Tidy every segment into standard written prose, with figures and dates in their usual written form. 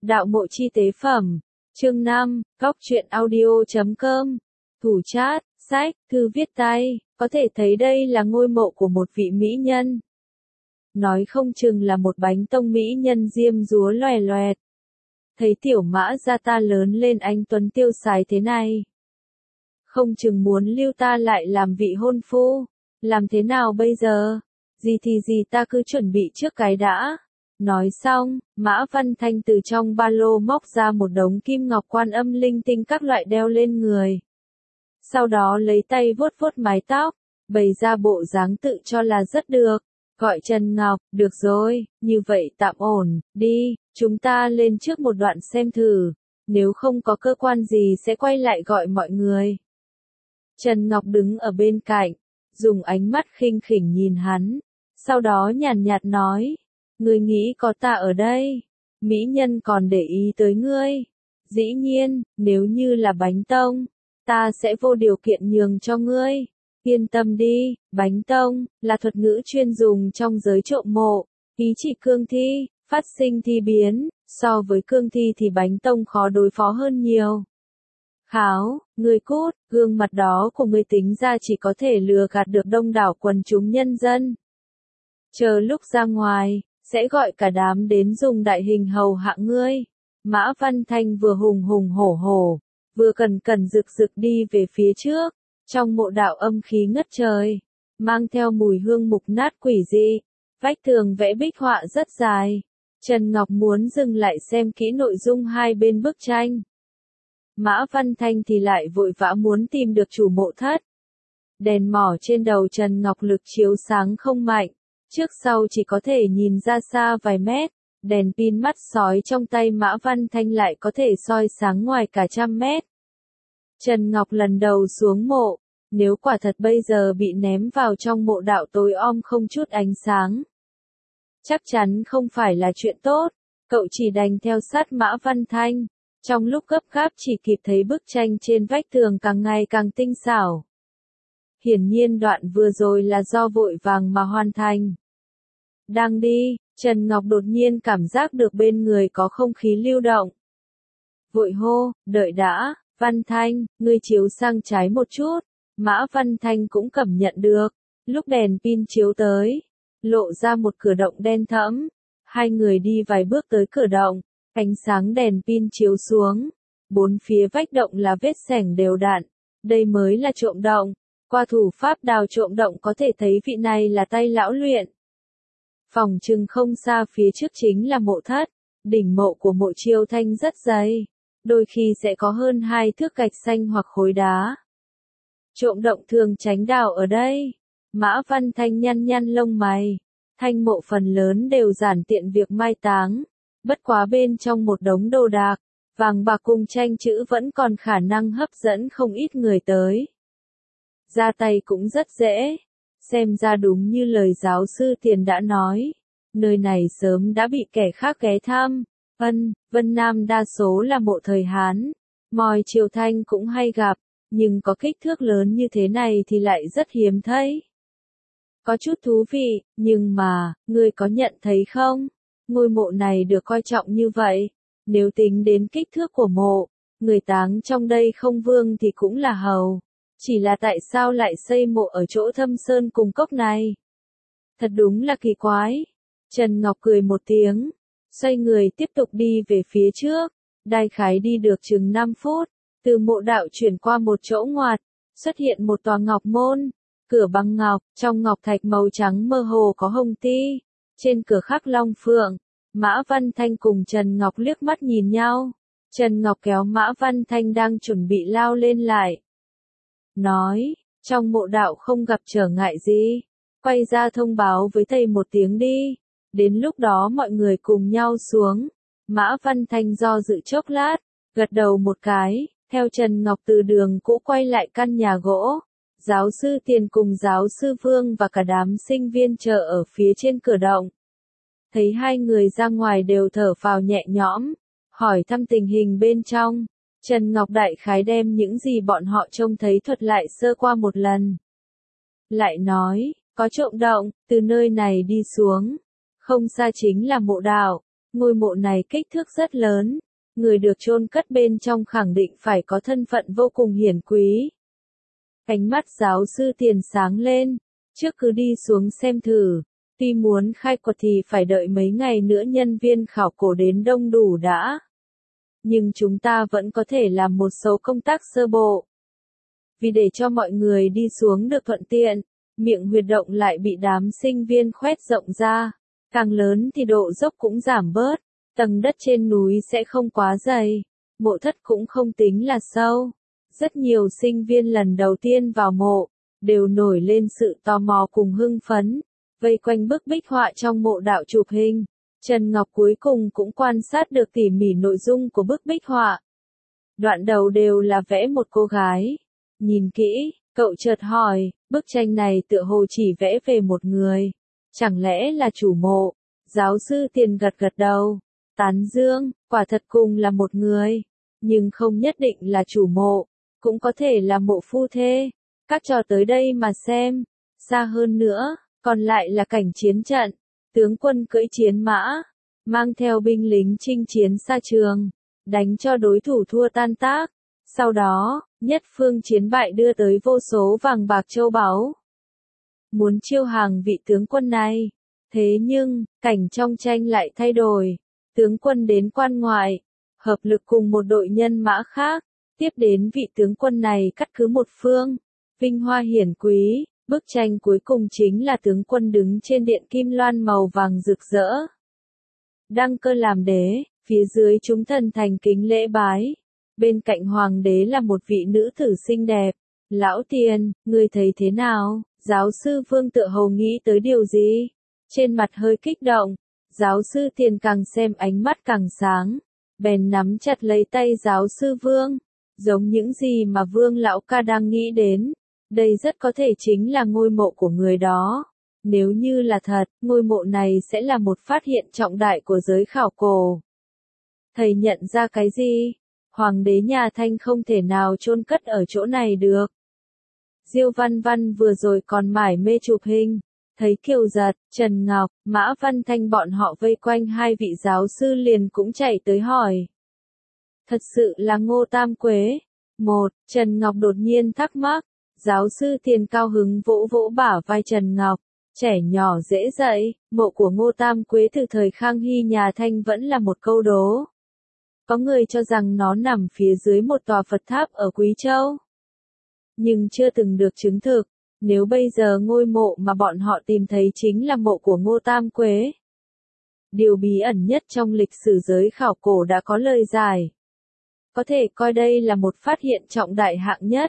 Đạo mộ chi tế phẩm. Chương 5, Góc truyện audio.com. Thủ chat, sách, thư viết tay, có thể thấy đây là ngôi mộ của một vị mỹ nhân. Nói không chừng là một bánh tông mỹ nhân diêm dúa loè loẹt. Thấy tiểu mã gia ta lớn lên anh tuấn tiêu sái thế này. Không chừng muốn lưu ta lại làm vị hôn phu. Làm thế nào bây giờ? Gì thì gì ta cứ chuẩn bị trước cái đã. Nói xong, Mã Văn Thanh từ trong ba lô móc ra một đống kim ngọc quan âm linh tinh các loại đeo lên người. Sau đó lấy tay vuốt vuốt mái tóc, bày ra bộ dáng tự cho là rất được. Gọi Trần Ngọc, được rồi, như vậy tạm ổn, đi, chúng ta lên trước một đoạn xem thử. Nếu không có cơ quan gì sẽ quay lại gọi mọi người. Trần Ngọc đứng ở bên cạnh, dùng ánh mắt khinh khỉnh nhìn hắn. Sau đó nhàn nhạt nói. Ngươi nghĩ có ta ở đây, mỹ nhân còn để ý tới ngươi. Dĩ nhiên, nếu như là bánh tông, ta sẽ vô điều kiện nhường cho ngươi. Yên tâm đi, bánh tông, là thuật ngữ chuyên dùng trong giới trộm mộ, ý chỉ cương thi, phát sinh thi biến, so với cương thi thì bánh tông khó đối phó hơn nhiều. Kháo, ngươi cút, gương mặt đó của ngươi tính ra chỉ có thể lừa gạt được đông đảo quần chúng nhân dân. Chờ lúc ra ngoài, sẽ gọi cả đám đến dùng đại hình hầu hạ ngươi. Mã Văn Thanh vừa hùng hùng hổ hổ, vừa cẩn cẩn rực rực đi về phía trước, trong mộ đạo âm khí ngất trời, mang theo mùi hương mục nát quỷ dị, vách tường vẽ bích họa rất dài. Trần Ngọc muốn dừng lại xem kỹ nội dung hai bên bức tranh. Mã Văn Thanh thì lại vội vã muốn tìm được chủ mộ thất. Đèn mỏ trên đầu Trần Ngọc lực chiếu sáng không mạnh. Trước sau chỉ có thể nhìn ra xa vài mét, đèn pin mắt sói trong tay Mã Văn Thanh lại có thể soi sáng ngoài cả trăm mét. Trần Ngọc lần đầu xuống mộ, nếu quả thật bây giờ bị ném vào trong mộ đạo tối om không chút ánh sáng. Chắc chắn không phải là chuyện tốt, cậu chỉ đành theo sát Mã Văn Thanh, trong lúc gấp gáp chỉ kịp thấy bức tranh trên vách tường càng ngày càng tinh xảo. Hiển nhiên đoạn vừa rồi là do vội vàng mà hoàn thành. Đang đi, Trần Ngọc đột nhiên cảm giác được bên người có không khí lưu động. Vội hô, đợi đã, Văn Thanh, ngươi chiếu sang trái một chút. Mã Văn Thanh cũng cảm nhận được, lúc đèn pin chiếu tới, lộ ra một cửa động đen thẫm. Hai người đi vài bước tới cửa động, ánh sáng đèn pin chiếu xuống. Bốn phía vách động là vết xẻng đều đặn, đây mới là trộm động. Qua thủ pháp đào trộm động có thể thấy vị này là tay lão luyện. Phòng chừng không xa phía trước chính là mộ thất, đỉnh mộ của mộ Chiêu Thanh rất dày, đôi khi sẽ có hơn 2 thước gạch xanh hoặc khối đá. Trộm động thường tránh đào ở đây. Mã Văn Thanh nhăn nhăn lông mày, thanh mộ phần lớn đều giản tiện việc mai táng, bất quá bên trong một đống đồ đạc, vàng bạc cùng tranh chữ vẫn còn khả năng hấp dẫn không ít người tới. Ra tay cũng rất dễ. Xem ra đúng như lời giáo sư Tiền đã nói, nơi này sớm đã bị kẻ khác ghé thăm. Vân Nam đa số là mộ thời Hán, Mòi Chiêu Thanh cũng hay gặp, nhưng có kích thước lớn như thế này thì lại rất hiếm thấy. Có chút thú vị, nhưng mà, ngươi có nhận thấy không? Ngôi mộ này được coi trọng như vậy, nếu tính đến kích thước của mộ, người táng trong đây không vương thì cũng là hầu. Chỉ là tại sao lại xây mộ ở chỗ thâm sơn cùng cốc này? Thật đúng là kỳ quái. Trần Ngọc cười một tiếng, xoay người tiếp tục đi về phía trước. Đại khái đi được chừng 5 phút, từ mộ đạo chuyển qua một chỗ ngoặt, xuất hiện một tòa ngọc môn, cửa bằng ngọc, trong ngọc thạch màu trắng mơ hồ có hồng ti, trên cửa khắc long phượng. Mã Văn Thanh cùng Trần Ngọc liếc mắt nhìn nhau. Trần Ngọc kéo Mã Văn Thanh đang chuẩn bị lao lên lại. Nói, trong mộ đạo không gặp trở ngại gì, quay ra thông báo với thầy một tiếng đi, đến lúc đó mọi người cùng nhau xuống. Mã Văn Thanh do dự chốc lát, gật đầu một cái, theo Trần Ngọc từ đường cũ quay lại căn nhà gỗ. Giáo sư Tiền cùng giáo sư Vương và cả đám sinh viên chờ ở phía trên cửa động. Thấy hai người ra ngoài đều thở phào nhẹ nhõm, hỏi thăm tình hình bên trong. Trần Ngọc đại khái đem những gì bọn họ trông thấy thuật lại sơ qua một lần. Lại nói, có trộm động, từ nơi này đi xuống. Không xa chính là mộ đạo, Ngôi mộ này kích thước rất lớn, người được chôn cất bên trong khẳng định phải có thân phận vô cùng hiển quý. Ánh mắt giáo sư Tiền sáng lên, trước cứ đi xuống xem thử, tuy muốn khai quật thì phải đợi mấy ngày nữa nhân viên khảo cổ đến đông đủ đã. Nhưng chúng ta vẫn có thể làm một số công tác sơ bộ. Vì để cho mọi người đi xuống được thuận tiện, miệng huyệt động lại bị đám sinh viên khoét rộng ra, càng lớn thì độ dốc cũng giảm bớt, tầng đất trên núi sẽ không quá dày, mộ thất cũng không tính là sâu. Rất nhiều sinh viên lần đầu tiên vào mộ, đều nổi lên sự tò mò cùng hưng phấn, vây quanh bức bích họa trong mộ đạo chụp hình. Trần Ngọc cuối cùng cũng quan sát được tỉ mỉ nội dung của bức bích họa. Đoạn đầu đều là vẽ một cô gái. Nhìn kỹ, cậu chợt hỏi, bức tranh này tựa hồ chỉ vẽ về một người. Chẳng lẽ là chủ mộ? Giáo sư Tiền gật gật đầu. Tán dương, quả thật cùng là một người. Nhưng không nhất định là chủ mộ. Cũng có thể là mộ phu thê. Các trò tới đây mà xem. Xa hơn nữa, còn lại là cảnh chiến trận. Tướng quân cưỡi chiến mã, mang theo binh lính chinh chiến xa trường, đánh cho đối thủ thua tan tác. Sau đó, nhất phương chiến bại đưa tới vô số vàng bạc châu báu. Muốn chiêu hàng vị tướng quân này. Thế nhưng, cảnh trong tranh lại thay đổi. Tướng quân đến quan ngoại, hợp lực cùng một đội nhân mã khác, tiếp đến vị tướng quân này cắt cứ một phương, vinh hoa hiển quý. Bức tranh cuối cùng chính là tướng quân đứng trên điện kim loan màu vàng rực rỡ. Đăng cơ làm đế, phía dưới chúng thần thành kính lễ bái. Bên cạnh hoàng đế là một vị nữ tử xinh đẹp. Lão Tiền, ngươi thấy thế nào? Giáo sư Vương tựa hồ nghĩ tới điều gì? Trên mặt hơi kích động. Giáo sư Tiền càng xem ánh mắt càng sáng. Bèn nắm chặt lấy tay giáo sư Vương. Giống những gì mà Vương lão ca đang nghĩ đến. Đây rất có thể chính là ngôi mộ của người đó. Nếu như là thật, ngôi mộ này sẽ là một phát hiện trọng đại của giới khảo cổ. Thầy nhận ra cái gì? Hoàng đế nhà Thanh không thể nào chôn cất ở chỗ này được. Diêu Văn Văn vừa rồi còn mải mê chụp hình. Thấy Kiều Giật, Trần Ngọc, Mã Văn Thanh bọn họ vây quanh hai vị giáo sư liền cũng chạy tới hỏi. Thật sự là Ngô Tam Quế. Trần Ngọc đột nhiên thắc mắc. Giáo sư Tiền cao hứng vỗ vỗ bả vai Trần Ngọc, trẻ nhỏ dễ dạy, mộ của Ngô Tam Quế từ thời Khang Hy nhà Thanh vẫn là một câu đố. Có người cho rằng nó nằm phía dưới một tòa Phật tháp ở Quý Châu. Nhưng chưa từng được chứng thực, nếu bây giờ ngôi mộ mà bọn họ tìm thấy chính là mộ của Ngô Tam Quế. Điều bí ẩn nhất trong lịch sử giới khảo cổ đã có lời giải. Có thể coi đây là một phát hiện trọng đại hạng nhất.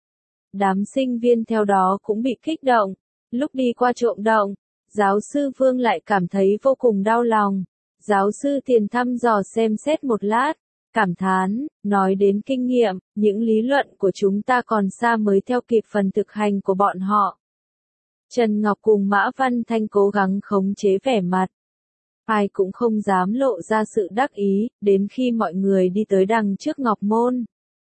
Đám sinh viên theo đó cũng bị kích động. Lúc đi qua trộm động, giáo sư Vương lại cảm thấy vô cùng đau lòng. Giáo sư Tiền thăm dò xem xét một lát, cảm thán, nói đến kinh nghiệm, những lý luận của chúng ta còn xa mới theo kịp phần thực hành của bọn họ. Trần Ngọc cùng Mã Văn Thanh cố gắng khống chế vẻ mặt. Ai cũng không dám lộ ra sự đắc ý, đến khi mọi người đi tới đằng trước Ngọc Môn.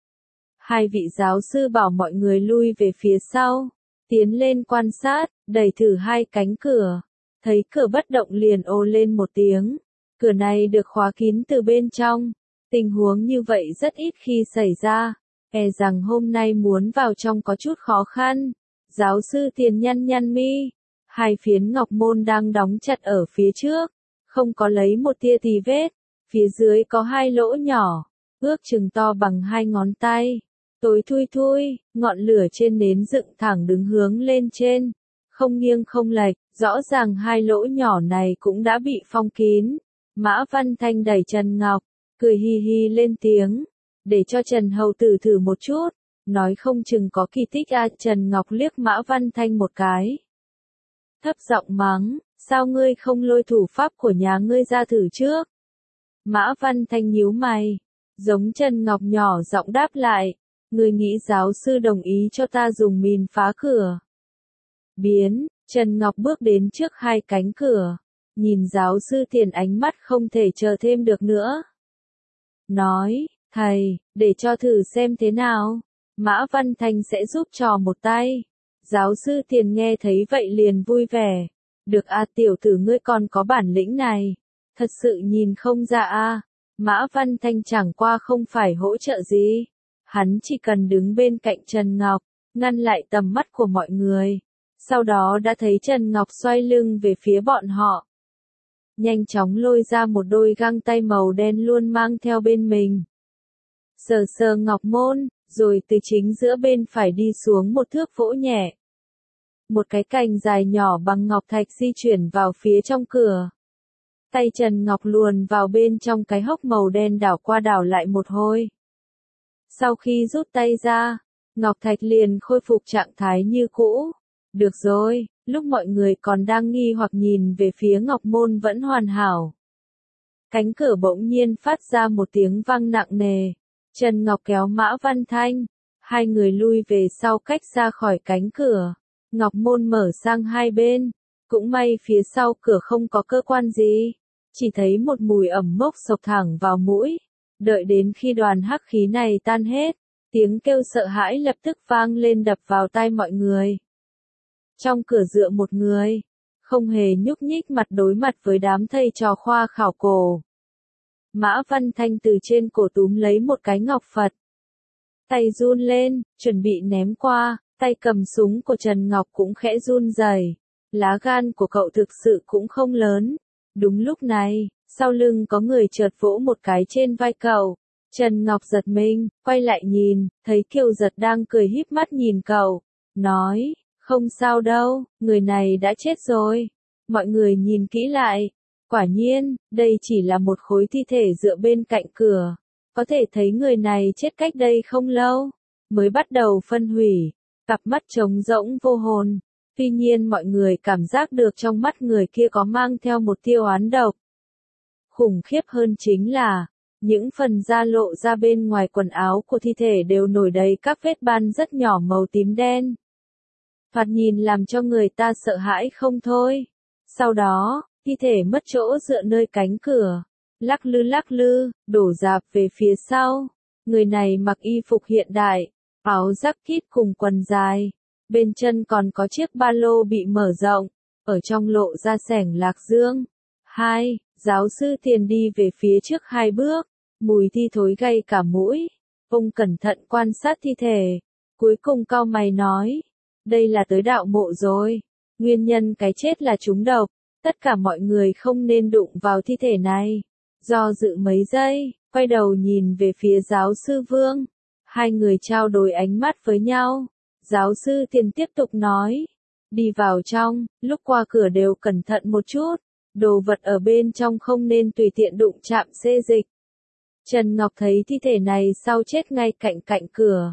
Hai vị giáo sư bảo mọi người lui về phía sau, tiến lên quan sát, đẩy thử hai cánh cửa. Thấy cửa bất động liền ồ lên một tiếng. Cửa này được khóa kín từ bên trong. Tình huống như vậy rất ít khi xảy ra. E rằng hôm nay muốn vào trong có chút khó khăn. Giáo sư Tiền nhăn nhăn mi. Hai phiến ngọc môn đang đóng chặt ở phía trước. Không có lấy một tia tì vết. Phía dưới có hai lỗ nhỏ. Ước chừng to bằng hai ngón tay. Tối thui thui, ngọn lửa trên nến dựng thẳng đứng hướng lên trên. Không nghiêng không lệch, rõ ràng hai lỗ nhỏ này cũng đã bị phong kín. Mã Văn Thanh đẩy Trần Ngọc, cười hi hi lên tiếng. Để cho Trần Hầu Tử thử một chút. Nói không chừng có kỳ tích à. Trần Ngọc liếc Mã Văn Thanh một cái. Thấp giọng mắng, sao ngươi không lôi thủ pháp của nhà ngươi ra thử trước? Mã Văn Thanh nhíu mày. Giống Trần Ngọc nhỏ giọng đáp lại. Ngươi nghĩ giáo sư đồng ý cho ta dùng mìn phá cửa? Biến, Trần Ngọc bước đến trước hai cánh cửa. Nhìn giáo sư Tiền ánh mắt không thể chờ thêm được nữa. Nói, thầy, để cho thử xem thế nào. Mã Văn Thanh sẽ giúp trò một tay. Giáo sư Tiền nghe thấy vậy liền vui vẻ. Được à, tiểu tử ngươi còn có bản lĩnh này. Thật sự nhìn không ra a. Mã Văn Thanh chẳng qua không phải hỗ trợ gì. Hắn chỉ cần đứng bên cạnh Trần Ngọc, ngăn lại tầm mắt của mọi người. Sau đó đã thấy Trần Ngọc xoay lưng về phía bọn họ. Nhanh chóng lôi ra một đôi găng tay màu đen luôn mang theo bên mình. Sờ sờ ngọc môn, rồi từ chính giữa bên phải đi xuống một thước vỗ nhẹ. Một cái cành dài nhỏ bằng ngọc thạch di chuyển vào phía trong cửa. Tay Trần Ngọc luồn vào bên trong cái hốc màu đen đảo qua đảo lại một hồi. Sau khi rút tay ra, ngọc thạch liền khôi phục trạng thái như cũ. Được rồi, lúc mọi người còn đang nghi hoặc nhìn về phía ngọc môn vẫn hoàn hảo. Cánh cửa bỗng nhiên phát ra một tiếng vang nặng nề. Trần Ngọc kéo Mã Văn Thanh. Hai người lui về sau cách ra khỏi cánh cửa. Ngọc môn mở sang hai bên. Cũng may phía sau cửa không có cơ quan gì. Chỉ thấy một mùi ẩm mốc sộc thẳng vào mũi. Đợi đến khi đoàn hắc khí này tan hết, tiếng kêu sợ hãi lập tức vang lên đập vào tai mọi người. Trong cửa dựa một người, không hề nhúc nhích mặt đối mặt với đám thầy trò khoa khảo cổ. Mã Văn Thanh từ trên cổ túm lấy một cái ngọc Phật. Tay run lên, chuẩn bị ném qua, tay cầm súng của Trần Ngọc cũng khẽ run rẩy. Lá gan của cậu thực sự cũng không lớn. Đúng lúc này, sau lưng có người chợt vỗ một cái trên vai cậu. Trần Ngọc giật mình, quay lại nhìn, thấy Kiều Giật đang cười híp mắt nhìn cậu. Nói, không sao đâu, người này đã chết rồi. Mọi người nhìn kỹ lại. Quả nhiên, đây chỉ là một khối thi thể dựa bên cạnh cửa. Có thể thấy người này chết cách đây không lâu. Mới bắt đầu phân hủy. Cặp mắt trống rỗng vô hồn. Tuy nhiên mọi người cảm giác được trong mắt người kia có mang theo một tia oán độc. Khủng khiếp hơn chính là, những phần da lộ ra bên ngoài quần áo của thi thể đều nổi đầy các vết ban rất nhỏ màu tím đen. Thoạt nhìn làm cho người ta sợ hãi không thôi. Sau đó, thi thể mất chỗ dựa nơi cánh cửa. Lắc lư, đổ dạp về phía sau. Người này mặc y phục hiện đại, áo jacket cùng quần dài. Bên chân còn có chiếc ba lô bị mở rộng, ở trong lộ ra xẻng lạc dương. Giáo sư Tiền đi về phía trước 2 bước, mùi thi thối gây cả mũi. Ông cẩn thận quan sát thi thể, cuối cùng cau mày nói, đây là tới đạo mộ rồi. Nguyên nhân cái chết là trúng độc, tất cả mọi người không nên đụng vào thi thể này. Do dự mấy giây, quay đầu nhìn về phía giáo sư Vương. Hai người trao đổi ánh mắt với nhau. Giáo sư Tiền tiếp tục nói, đi vào trong, lúc qua cửa đều cẩn thận một chút, đồ vật ở bên trong không nên tùy tiện đụng chạm xê dịch. Trần Ngọc thấy thi thể này sau chết ngay cạnh cửa.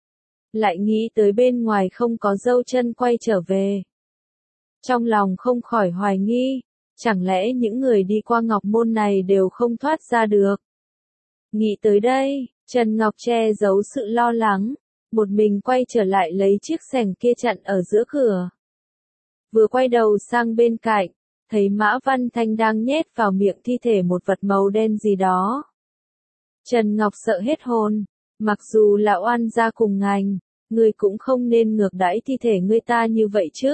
Lại nghĩ tới bên ngoài không có dâu chân quay trở về. Trong lòng không khỏi hoài nghi, chẳng lẽ những người đi qua ngọc môn này đều không thoát ra được. Nghĩ tới đây, Trần Ngọc che giấu sự lo lắng. Một mình quay trở lại lấy chiếc xẻng kia chặn ở giữa cửa. Vừa quay đầu sang bên cạnh, thấy Mã Văn Thanh đang nhét vào miệng thi thể một vật màu đen gì đó. Trần Ngọc sợ hết hồn, mặc dù là oan gia cùng ngành, người cũng không nên ngược đãi thi thể người ta như vậy chứ.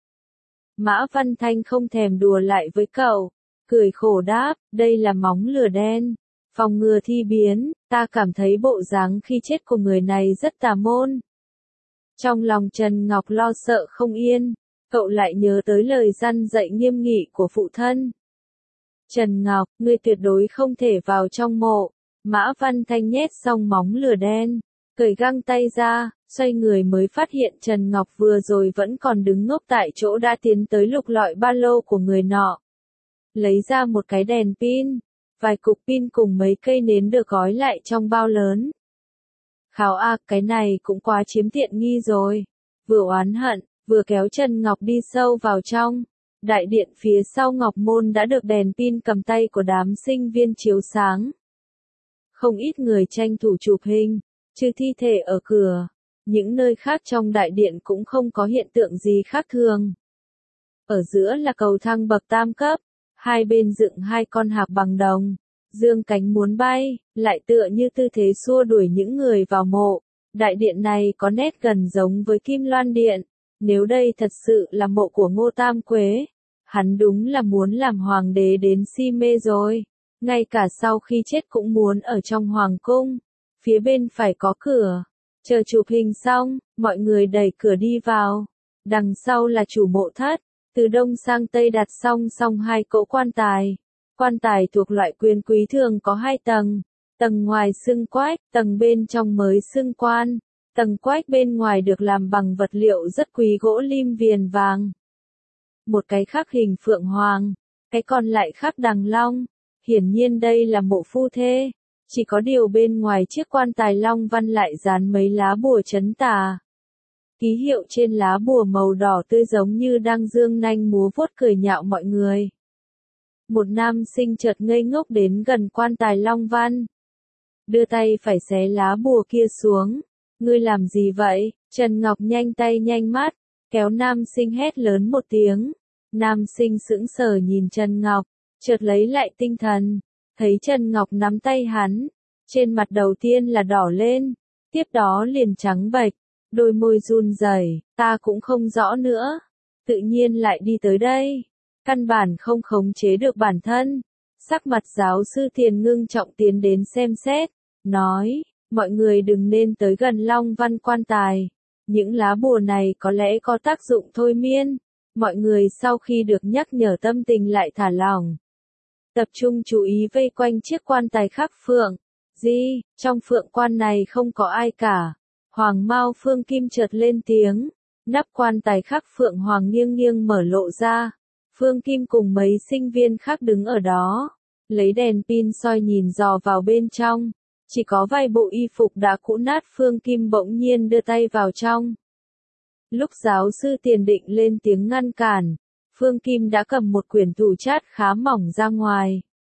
Mã Văn Thanh không thèm đùa lại với cậu, cười khổ đáp, đây là móng lửa đen. Phòng ngừa thi biến, ta cảm thấy bộ dáng khi chết của người này rất tà môn. Trong lòng Trần Ngọc lo sợ không yên, cậu lại nhớ tới lời răn dạy nghiêm nghị của phụ thân. Trần Ngọc, ngươi tuyệt đối không thể vào trong mộ. Mã Văn Thanh nhét xong móng lửa đen, cởi găng tay ra, xoay người mới phát hiện Trần Ngọc vừa rồi vẫn còn đứng ngốc tại chỗ đã tiến tới lục lọi ba lô của người nọ. Lấy ra một cái đèn pin. Vài cục pin cùng mấy cây nến được gói lại trong bao lớn. Kháo a, cái này cũng quá chiếm tiện nghi rồi. Vừa oán hận, vừa kéo Trần Ngọc đi sâu vào trong. Đại điện phía sau Ngọc Môn đã được đèn pin cầm tay của đám sinh viên chiếu sáng. Không ít người tranh thủ chụp hình, trừ thi thể ở cửa. Những nơi khác trong đại điện cũng không có hiện tượng gì khác thường. Ở giữa là cầu thang bậc tam cấp. Hai bên dựng hai con hạc bằng đồng, dương cánh muốn bay, lại tựa như tư thế xua đuổi những người vào mộ. Đại điện này có nét gần giống với Kim Loan Điện. Nếu đây thật sự là mộ của Ngô Tam Quế, Hắn đúng là muốn làm hoàng đế đến si mê rồi. Ngay cả sau khi chết cũng muốn ở trong hoàng cung. Phía bên phải có cửa. Chờ chụp hình xong, mọi người đẩy cửa đi vào. Đằng sau là chủ mộ thất. Từ đông sang tây đặt song song hai cỗ quan tài. Quan tài thuộc loại quyền quý thường có hai tầng. Tầng ngoài xưng quách, tầng bên trong mới xưng quan. Tầng quách bên ngoài được làm bằng vật liệu rất quý gỗ lim viền vàng. Một cái khắc hình phượng hoàng, cái còn lại khắc đằng long. Hiển nhiên đây là mộ phu thê. Chỉ có điều bên ngoài chiếc quan tài long văn lại dán mấy lá bùa trấn tà. Ký hiệu trên lá bùa màu đỏ tươi giống như đang dương nanh múa vuốt cười nhạo mọi người. Một nam sinh chợt ngây ngốc đến gần quan tài long văn. Đưa tay phải xé lá bùa kia xuống. Ngươi làm gì vậy? Trần Ngọc nhanh tay nhanh mắt, kéo nam sinh hét lớn một tiếng. Nam sinh sững sờ nhìn Trần Ngọc, chợt lấy lại tinh thần, thấy Trần Ngọc nắm tay hắn, trên mặt đầu tiên là đỏ lên, tiếp đó liền trắng bệch, đôi môi run rẩy, ta cũng không rõ nữa, tự nhiên lại đi tới đây, căn bản không khống chế được bản thân. Sắc mặt giáo sư Thiền ngưng trọng tiến đến xem xét, nói, mọi người đừng nên tới gần long văn quan tài, những lá bùa này có lẽ có tác dụng thôi miên. Mọi người sau khi được nhắc nhở tâm tình lại thả lỏng. Tập trung chú ý vây quanh chiếc quan tài khắc phượng. Gì, trong phượng quan này không có ai cả. Hoàng Mao Phương Kim chợt lên tiếng. Nắp quan tài khắc phượng hoàng nghiêng nghiêng mở lộ ra. Phương Kim cùng mấy sinh viên khác đứng ở đó. Lấy đèn pin soi nhìn dò vào bên trong. Chỉ có vài bộ y phục đã cũ nát. Phương Kim bỗng nhiên đưa tay vào trong. Lúc giáo sư Tiền định lên tiếng ngăn cản, Phương Kim đã cầm một quyển thủ chát khá mỏng ra ngoài.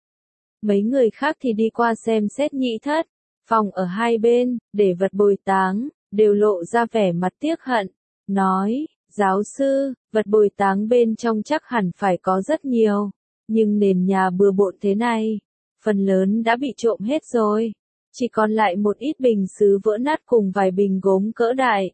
Mấy người khác thì đi qua xem xét nhị thất, phòng ở hai bên, để vật bồi táng, đều lộ ra vẻ mặt tiếc hận, nói, giáo sư, vật bồi táng bên trong chắc hẳn phải có rất nhiều, nhưng nền nhà bừa bộn thế này, phần lớn đã bị trộm hết rồi, chỉ còn lại một ít bình sứ vỡ nát cùng vài bình gốm cỡ đại.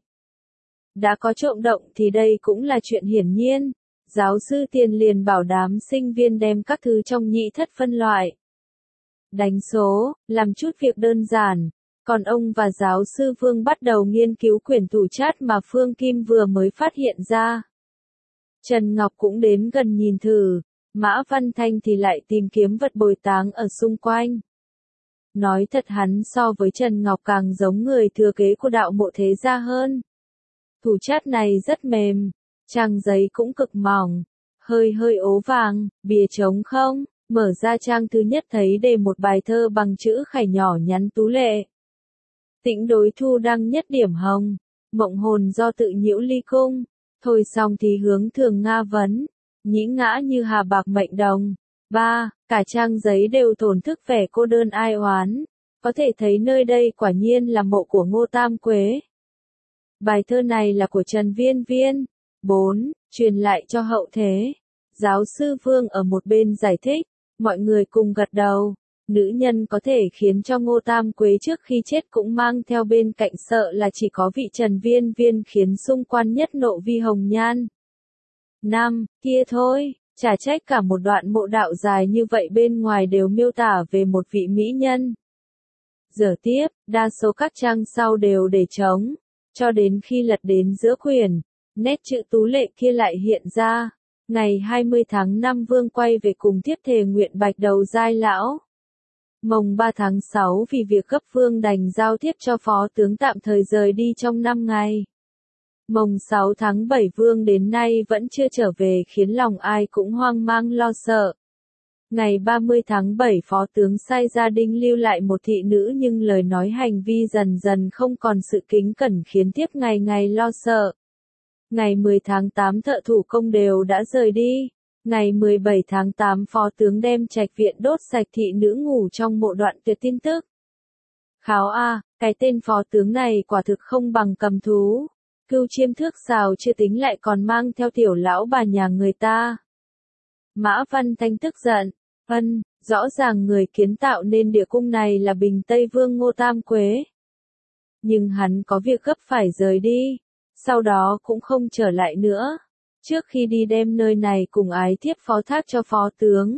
Đã có trộm động thì đây cũng là chuyện hiển nhiên. Giáo sư Tiền liền bảo đám sinh viên đem các thứ trong nhị thất phân loại. Đánh số, làm chút việc đơn giản. Còn ông và giáo sư Vương bắt đầu nghiên cứu quyển thủ chát mà Phương Kim vừa mới phát hiện ra. Trần Ngọc cũng đến gần nhìn thử. Mã Văn Thanh thì lại tìm kiếm vật bồi táng ở xung quanh. Nói thật hắn so với Trần Ngọc càng giống người thừa kế của đạo mộ thế gia hơn. Thủ chát này rất mềm, trang giấy cũng cực mỏng, hơi hơi ố vàng, bìa trống không, mở ra trang thứ nhất thấy đề một bài thơ bằng chữ khải nhỏ nhắn tú lệ. Tĩnh đối thu đăng nhất điểm hồng, mộng hồn do tự nhiễu ly cung, thôi xong thì hướng thường Nga vấn, nhĩ ngã như hà bạc mệnh đồng. Ba, cả trang giấy đều thổn thức vẻ cô đơn ai oán, có thể thấy nơi đây quả nhiên là mộ của Ngô Tam Quế. Bài thơ này là của Trần Viên Viên. 4. Truyền lại cho hậu thế. Giáo sư Vương ở một bên giải thích, mọi người cùng gật đầu. Nữ nhân có thể khiến cho Ngô Tam Quế trước khi chết cũng mang theo bên cạnh sợ là chỉ có vị Trần Viên Viên khiến xung quanh nhất nộ vi hồng nhan. 5. Kia thôi, chả trách cả một đoạn mộ đạo dài như vậy bên ngoài đều miêu tả về một vị mỹ nhân. Giờ tiếp, đa số các trang sau đều để trống. Cho đến khi lật đến giữa quyển, nét chữ tú lệ kia lại hiện ra. Ngày 20 tháng 5 Vương quay về cùng tiếp thề nguyện bạch đầu giai lão. Mồng 3 tháng 6 vì việc gấp Vương đành giao tiếp cho phó tướng tạm thời rời đi trong 5 ngày. Mồng 6 tháng 7 Vương đến nay vẫn chưa trở về khiến lòng ai cũng hoang mang lo sợ. Ngày 30 tháng 7 Phó tướng sai gia đình lưu lại một thị nữ nhưng lời nói hành vi dần dần không còn sự kính cẩn khiến tiếp ngày ngày lo sợ. Ngày 10 tháng 8 thợ thủ công đều đã rời đi. Ngày 17 tháng 8 Phó tướng đem trạch viện đốt sạch thị nữ ngủ trong mộ đoạn tuyệt tin tức. Kháo a, cái tên Phó tướng này quả thực không bằng cầm thú. Cưu chiêm thước xào chưa tính lại còn mang theo tiểu lão bà nhà người ta. Mã Văn Thanh tức giận. Rõ ràng người kiến tạo nên địa cung này là Bình Tây Vương Ngô Tam Quế. Nhưng hắn có việc gấp phải rời đi, sau đó cũng không trở lại nữa. trước khi đi đem nơi này cùng ái thiếp phó thác cho phó tướng.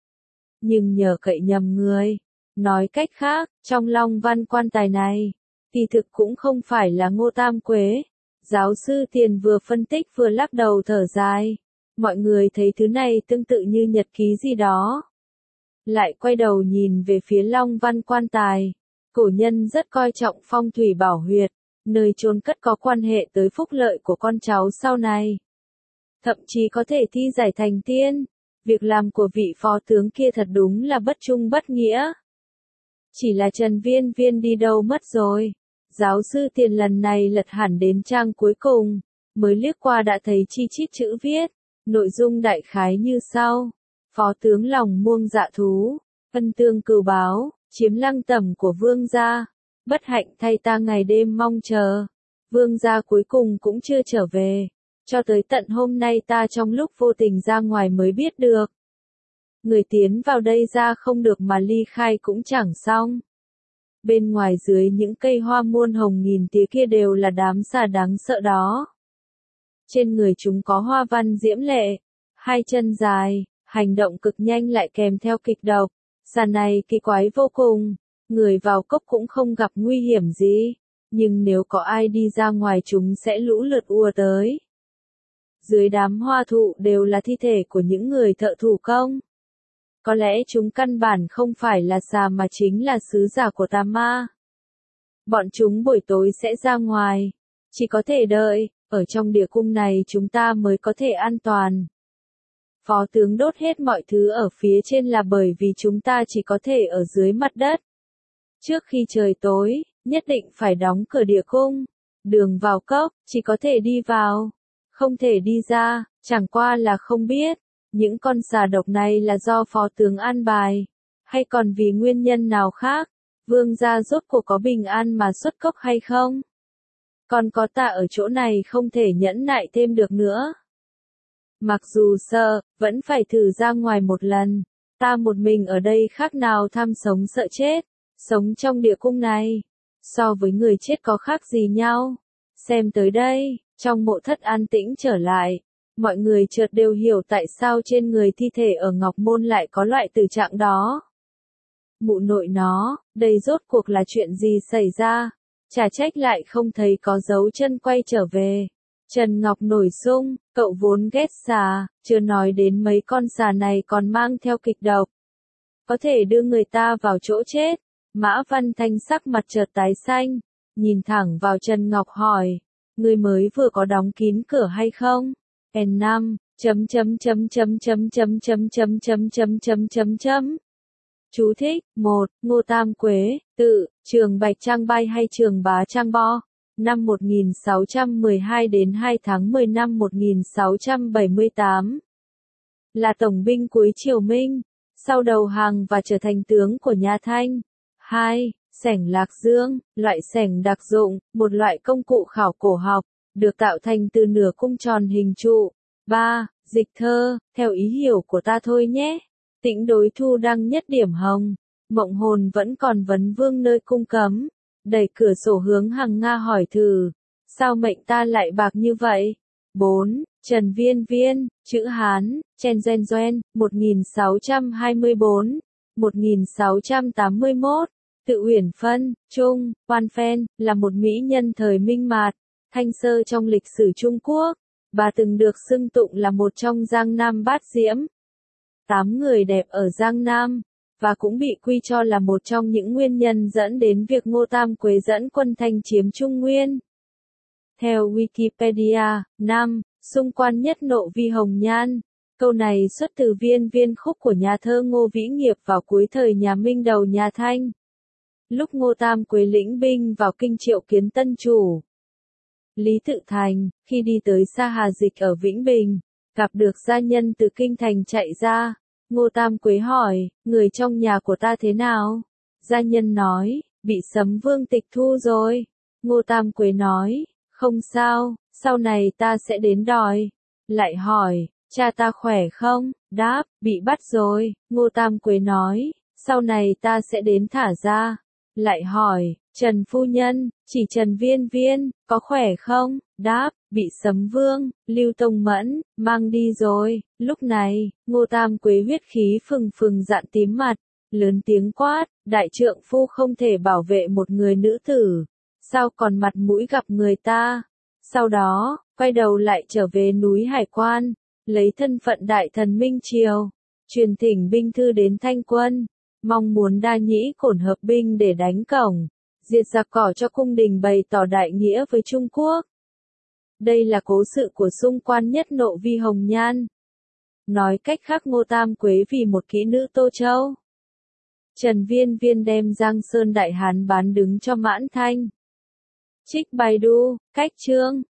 Nhưng nhờ cậy nhầm người. Nói cách khác, trong Long Văn quan tài này, thì thực cũng không phải là Ngô Tam Quế. Giáo sư Tiền vừa phân tích vừa lắc đầu thở dài. Mọi người thấy thứ này tương tự như nhật ký gì đó. Lại quay đầu nhìn về phía Long Văn quan tài. Cổ nhân rất coi trọng phong thủy bảo huyệt, nơi chôn cất có quan hệ tới phúc lợi của con cháu sau này. Thậm chí có thể thi giải thành tiên. Việc làm của vị phó tướng kia thật đúng là bất trung bất nghĩa. Chỉ là Trần Viên Viên đi đâu mất rồi. Giáo sư Tiền lần này lật hẳn đến trang cuối cùng, mới liếc qua đã thấy chi chít chữ viết, nội dung đại khái như sau. Phó tướng lòng muông dạ thú, ân tương cừu báo, chiếm lăng tẩm của vương gia. Bất hạnh thay ta ngày đêm mong chờ. Vương gia cuối cùng cũng chưa trở về. Cho tới tận hôm nay ta trong lúc vô tình ra ngoài mới biết được. Người tiến vào đây ra không được mà ly khai cũng chẳng xong. Bên ngoài dưới những cây hoa muôn hồng nghìn tía kia đều là đám xà đáng sợ đó. Trên người chúng có hoa văn diễm lệ, hai chân dài, hành động cực nhanh lại kèm theo kịch độc. Xà này kỳ quái vô cùng, người vào cốc cũng không gặp nguy hiểm gì, nhưng nếu có ai đi ra ngoài chúng sẽ lũ lượt ùa tới. Dưới đám hoa thụ đều là thi thể của những người thợ thủ công. Có lẽ chúng căn bản không phải là xà mà chính là sứ giả của tà ma. Bọn chúng buổi tối sẽ ra ngoài, chỉ có thể đợi, ở trong địa cung này chúng ta mới có thể an toàn. Phó tướng đốt hết mọi thứ ở phía trên là bởi vì chúng ta chỉ có thể ở dưới mặt đất. Trước khi trời tối, nhất định phải đóng cửa địa cung. Đường vào cốc, chỉ có thể đi vào, không thể đi ra, chẳng qua là không biết. Những con xà độc này là do phó tướng an bài, hay còn vì nguyên nhân nào khác, vương gia rốt cuộc có bình an mà xuất cốc hay không? Còn có ta ở chỗ này không thể nhẫn nại thêm được nữa. Mặc dù sợ, vẫn phải thử ra ngoài một lần, ta một mình ở đây khác nào tham sống sợ chết, sống trong địa cung này, so với người chết có khác gì nhau. Xem tới đây, trong mộ thất an tĩnh trở lại. Mọi người chợt đều hiểu tại sao trên người thi thể ở Ngọc Môn lại có loại tử trạng đó. Mụ nội nó, đây rốt cuộc là chuyện gì xảy ra? Chả trách lại không thấy có dấu chân quay trở về. Trần Ngọc nổi sung, cậu vốn ghét xà, chưa nói đến mấy con xà này còn mang theo kịch độc. Có thể đưa người ta vào chỗ chết. Mã Văn Thanh sắc mặt chợt tái xanh, nhìn thẳng vào Trần Ngọc hỏi, người mới vừa có đóng kín cửa hay không? N5, Chú thích, 1, Ngô Tam Quế, tự, Trường Bạch Trang Bai hay Trường Bá Trang Bo, năm 1612 đến 2 tháng 10 năm 1678. Là tổng binh cuối triều Minh, sau đầu hàng và trở thành tướng của nhà Thanh. 2. Xẻng Lạc Dương, loại xẻng đặc dụng, một loại công cụ khảo cổ học, được tạo thành từ nửa cung tròn hình trụ. 3. Dịch thơ, theo ý hiểu của ta thôi nhé. Tĩnh Đối Thu đăng nhất điểm hồng. Mộng hồn vẫn còn vấn vương nơi cung cấm. Đẩy cửa sổ hướng Hằng Nga hỏi thử. Sao mệnh ta lại bạc như vậy? 4. Trần Viên Viên, chữ Hán, Chen Gen Gen, 1624, 1681. Tự Uyển Phân, Trung, Quan Phen, là một mỹ nhân thời Minh Mạt, Thanh sơ trong lịch sử Trung Quốc. Bà từng được xưng tụng là một trong Giang Nam bát diễm. 8 người đẹp ở Giang Nam, và cũng bị quy cho là một trong những nguyên nhân dẫn đến việc Ngô Tam Quế dẫn quân Thanh chiếm Trung Nguyên. Theo Wikipedia, 5. Xung quan nhất nộ vi hồng nhan. Câu này xuất từ Viên Viên khúc của nhà thơ Ngô Vĩ Nghiệp vào cuối thời nhà Minh đầu nhà Thanh. Lúc Ngô Tam Quế lĩnh binh vào kinh triệu kiến tân chủ Lý Tự Thành, khi đi tới Sa Hà Dịch ở Vĩnh Bình, gặp được gia nhân từ kinh thành chạy ra. Ngô Tam Quế hỏi, người trong nhà của ta thế nào? Gia nhân nói, bị Sấm Vương tịch thu rồi. Ngô Tam Quế nói, không sao, sau này ta sẽ đến đòi. Lại hỏi, cha ta khỏe không? Đáp, bị bắt rồi. Ngô Tam Quế nói, sau này ta sẽ đến thả ra. Lại hỏi, Trần phu nhân, chỉ Trần Viên Viên, có khỏe không? Đáp, bị Sấm Vương, Lưu Tông Mẫn, mang đi rồi. Lúc này, Ngô Tam Quế huyết khí phừng phừng giận tím mặt, lớn tiếng quát, đại trượng phu không thể bảo vệ một người nữ tử, sao còn mặt mũi gặp người ta. Sau đó, quay đầu lại trở về núi Hải Quan, lấy thân phận đại thần Minh Triều, truyền thỉnh binh thư đến Thanh quân, mong muốn Đa Nhĩ Cổn hợp binh để đánh cổng, diệt giặc cỏ cho cung đình bày tỏ đại nghĩa với Trung Quốc. Đây là cố sự của Xung Quan Nhất Nộ Vi Hồng Nhan. Nói cách khác Ngô Tam Quế vì một kỹ nữ Tô Châu. Trần Viên Viên đem Giang Sơn Đại Hán bán đứng cho Mãn Thanh. Trích Baidu, cách chương.